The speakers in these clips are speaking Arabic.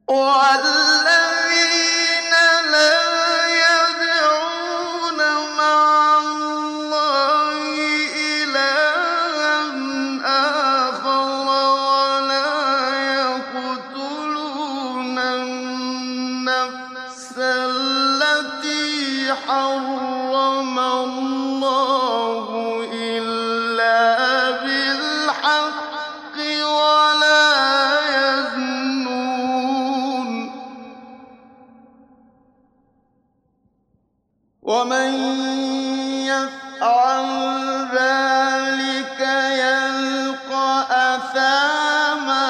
والذين لا يدعون مع الله إلها آخر ولا يقتلون النفس التي حرم الله إلا بالحق ولا يزنون ومن يفعل ذلك يلقى أثاما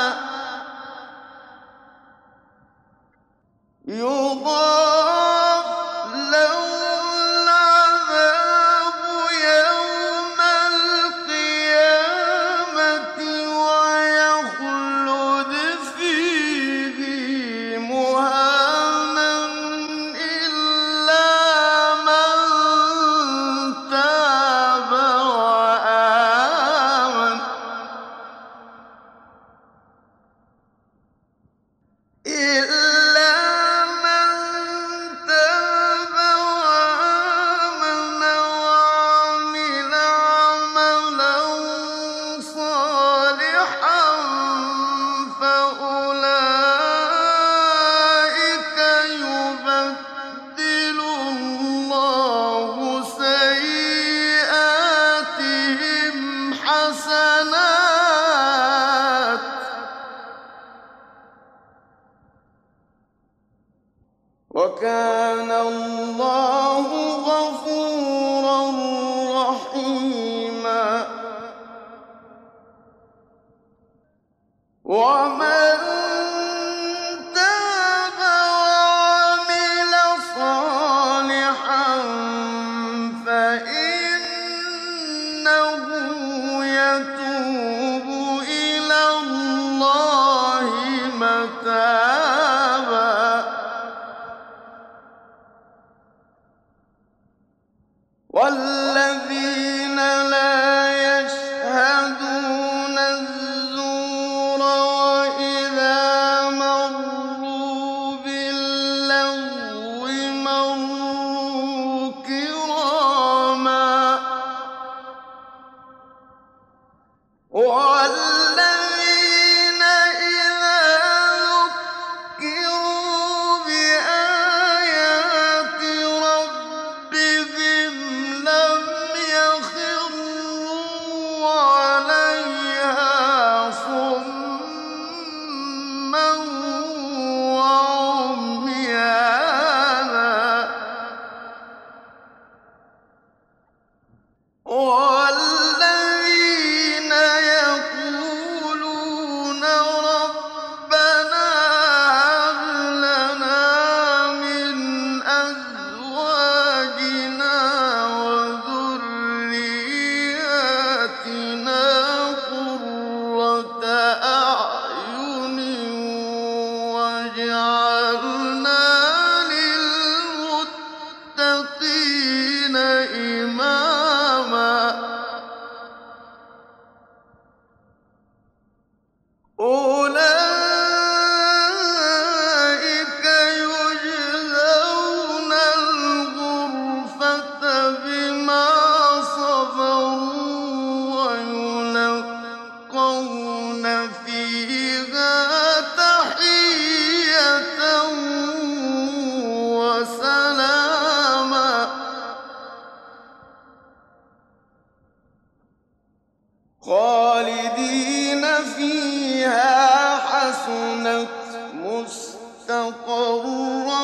يضاعف له العذاب يوم القيامة ويخلد فيه مهانا إلا من تاب وآمن وعمل عملا صالحا فأولئك يبدل الله سيئاتهم حسنات وكان الله غفورا رحيما ومن تاب وعمل صالحا فإنه يتوب إلى الله متابا والذين لا يشهدون الزور وإذا مروا باللغو مروا كراما والذين إذا ذكروا بآيات ربهم لم يخروا عليها صما وعميانا والذين يقولون ربنا هب لنا من أزواجنا وذرياتنا قرة أعين واجعلنا للمتقين إماما أولئك يجزون الغرفة بما صبروا ويلقون فيها تحية وسلاما خالدين فيها حسنت مستقرا